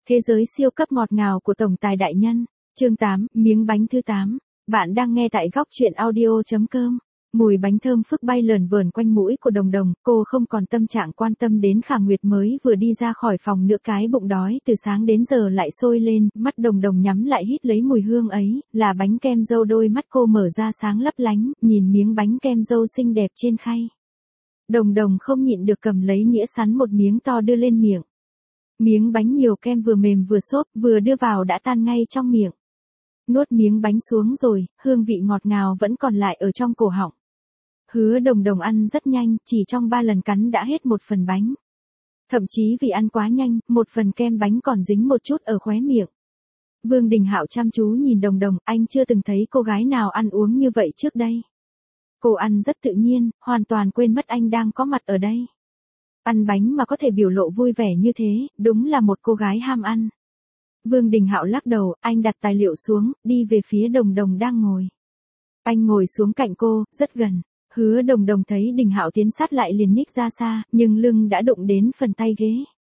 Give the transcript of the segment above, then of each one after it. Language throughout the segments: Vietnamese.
Thế giới siêu cấp ngọt ngào của tổng tài đại nhân. Chương 8, miếng bánh thứ 8. Bạn đang nghe tại góc truyện audio.com. Mùi bánh thơm phức bay lờn vờn quanh mũi của Đồng Đồng, cô không còn tâm trạng quan tâm đến Khả Nguyệt mới vừa đi ra khỏi phòng nữa, cái bụng đói từ sáng đến giờ lại sôi lên, mắt Đồng Đồng nhắm lại hít lấy mùi hương ấy, là bánh kem dâu, đôi mắt cô mở ra sáng lấp lánh, nhìn miếng bánh kem dâu xinh đẹp trên khay. Đồng Đồng không nhịn được cầm lấy nhĩa sắn một miếng to đưa lên miệng. Miếng bánh nhiều kem vừa mềm vừa xốp, vừa đưa vào đã tan ngay trong miệng. Nuốt miếng bánh xuống rồi, hương vị ngọt ngào vẫn còn lại ở trong cổ họng. Hứa Đồng Đồng ăn rất nhanh, chỉ trong 3 lần cắn đã hết một phần bánh. Thậm chí vì ăn quá nhanh, một phần kem bánh còn dính một chút ở khóe miệng. Vương Đình Hạo chăm chú nhìn Đồng Đồng, anh chưa từng thấy cô gái nào ăn uống như vậy trước đây. Cô ăn rất tự nhiên, hoàn toàn quên mất anh đang có mặt ở đây. Ăn bánh mà có thể biểu lộ vui vẻ như thế, đúng là một cô gái ham ăn. Vương Đình Hạo lắc đầu, anh đặt tài liệu xuống, đi về phía Đồng Đồng đang ngồi. Anh ngồi xuống cạnh cô, rất gần. Hứa Đồng Đồng thấy Đình Hạo tiến sát lại liền nhích ra xa, nhưng lưng đã đụng đến phần tay ghế.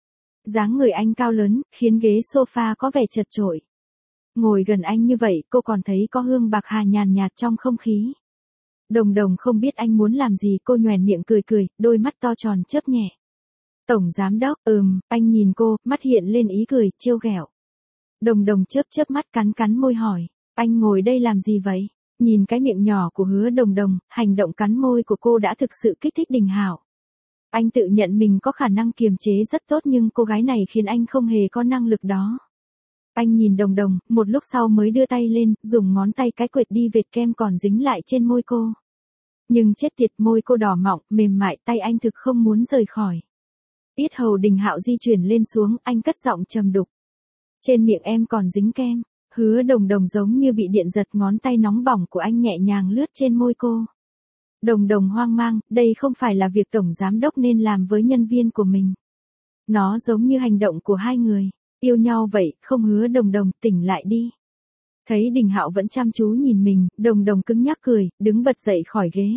Dáng người anh cao lớn, khiến ghế sofa có vẻ chật chội. Ngồi gần anh như vậy, cô còn thấy có hương bạc hà nhàn nhạt trong không khí. Đồng Đồng không biết anh muốn làm gì, cô nhoẻn miệng cười cười, đôi mắt to tròn chớp nhẹ. Tổng giám đốc, anh nhìn cô, mắt hiện lên ý cười, trêu ghẹo. Đồng Đồng chớp mắt cắn môi hỏi, anh ngồi đây làm gì vậy? Nhìn cái miệng nhỏ của Hứa Đồng Đồng, hành động cắn môi của cô đã thực sự kích thích Đình Hạo. Anh tự nhận mình có khả năng kiềm chế rất tốt nhưng cô gái này khiến anh không hề có năng lực đó. Anh nhìn Đồng Đồng, một lúc sau mới đưa tay lên, dùng ngón tay cái quệt đi vệt kem còn dính lại trên môi cô. Nhưng chết tiệt, môi cô đỏ mọng, mềm mại, tay anh thực không muốn rời khỏi. Yết hầu Đình Hạo di chuyển lên xuống, anh cất giọng trầm đục. Trên miệng em còn dính kem. Hứa Đồng Đồng giống như bị điện giật, ngón tay nóng bỏng của anh nhẹ nhàng lướt trên môi cô. Đồng Đồng hoang mang, đây không phải là việc tổng giám đốc nên làm với nhân viên của mình. Nó giống như hành động của hai người, yêu nhau vậy, không? Hứa Đồng Đồng, tỉnh lại đi. Thấy Đình Hạo vẫn chăm chú nhìn mình, Đồng Đồng cứng nhắc cười, đứng bật dậy khỏi ghế.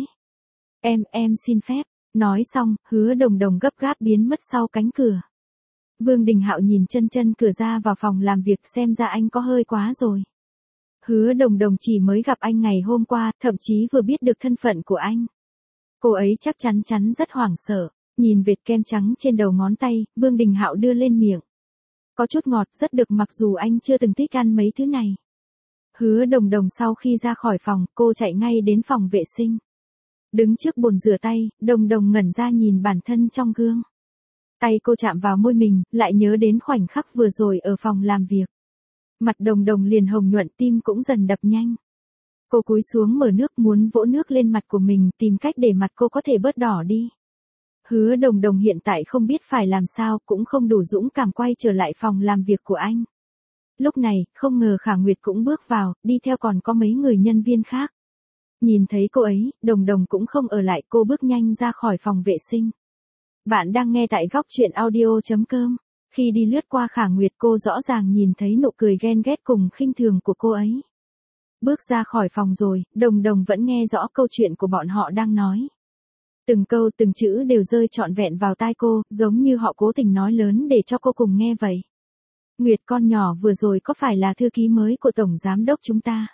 Em xin phép. Nói xong, Hứa Đồng Đồng gấp gáp biến mất sau cánh cửa. Vương Đình Hạo nhìn chân cửa ra vào phòng làm việc, xem ra anh có hơi quá rồi. Hứa Đồng Đồng chỉ mới gặp anh ngày hôm qua, thậm chí vừa biết được thân phận của anh. Cô ấy chắc chắn rất hoảng sợ. Nhìn vệt kem trắng trên đầu ngón tay, Vương Đình Hạo đưa lên miệng. Có chút ngọt, rất được, mặc dù anh chưa từng thích ăn mấy thứ này. Hứa Đồng Đồng sau khi ra khỏi phòng, cô chạy ngay đến phòng vệ sinh. Đứng trước bồn rửa tay, Đồng Đồng ngẩn ra nhìn bản thân trong gương. Tay cô chạm vào môi mình, lại nhớ đến khoảnh khắc vừa rồi ở phòng làm việc. Mặt Đồng Đồng liền hồng nhuận, tim cũng dần đập nhanh. Cô cúi xuống mở nước, muốn vỗ nước lên mặt của mình, tìm cách để mặt cô có thể bớt đỏ đi. Hứa Đồng Đồng hiện tại không biết phải làm sao, cũng không đủ dũng cảm quay trở lại phòng làm việc của anh. Lúc này, không ngờ Khả Nguyệt cũng bước vào, đi theo còn có mấy người nhân viên khác. Nhìn thấy cô ấy, Đồng Đồng cũng không ở lại, cô bước nhanh ra khỏi phòng vệ sinh. Bạn đang nghe tại góc truyện audio.com. Khi đi lướt qua Khả Nguyệt, cô rõ ràng nhìn thấy nụ cười ghen ghét cùng khinh thường của cô ấy. Bước ra khỏi phòng rồi, Đồng Đồng vẫn nghe rõ câu chuyện của bọn họ đang nói. Từng câu từng chữ đều rơi trọn vẹn vào tai cô, giống như họ cố tình nói lớn để cho cô cùng nghe vậy. Nguyệt, con nhỏ vừa rồi có phải là thư ký mới của tổng giám đốc chúng ta?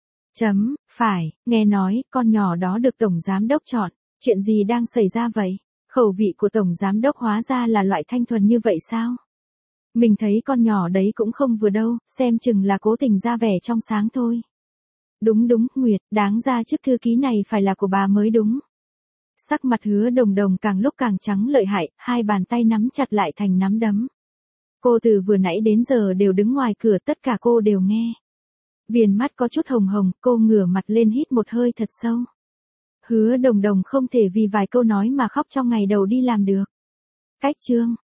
Phải, nghe nói, con nhỏ đó được tổng giám đốc chọn. Chuyện gì đang xảy ra vậy? Khẩu vị của tổng giám đốc hóa ra là loại thanh thuần như vậy sao? Mình thấy con nhỏ đấy cũng không vừa đâu, xem chừng là cố tình ra vẻ trong sáng thôi. Đúng, Nguyệt, đáng ra chức thư ký này phải là của bà mới đúng. Sắc mặt Hứa Đồng Đồng càng lúc càng trắng lợi hại, hai bàn tay nắm chặt lại thành nắm đấm. Cô từ vừa nãy đến giờ đều đứng ngoài cửa, tất cả cô đều nghe. Viền mắt có chút hồng hồng, cô ngửa mặt lên hít một hơi thật sâu. Hứa Đồng Đồng không thể vì vài câu nói mà khóc trong ngày đầu đi làm được. Cách chương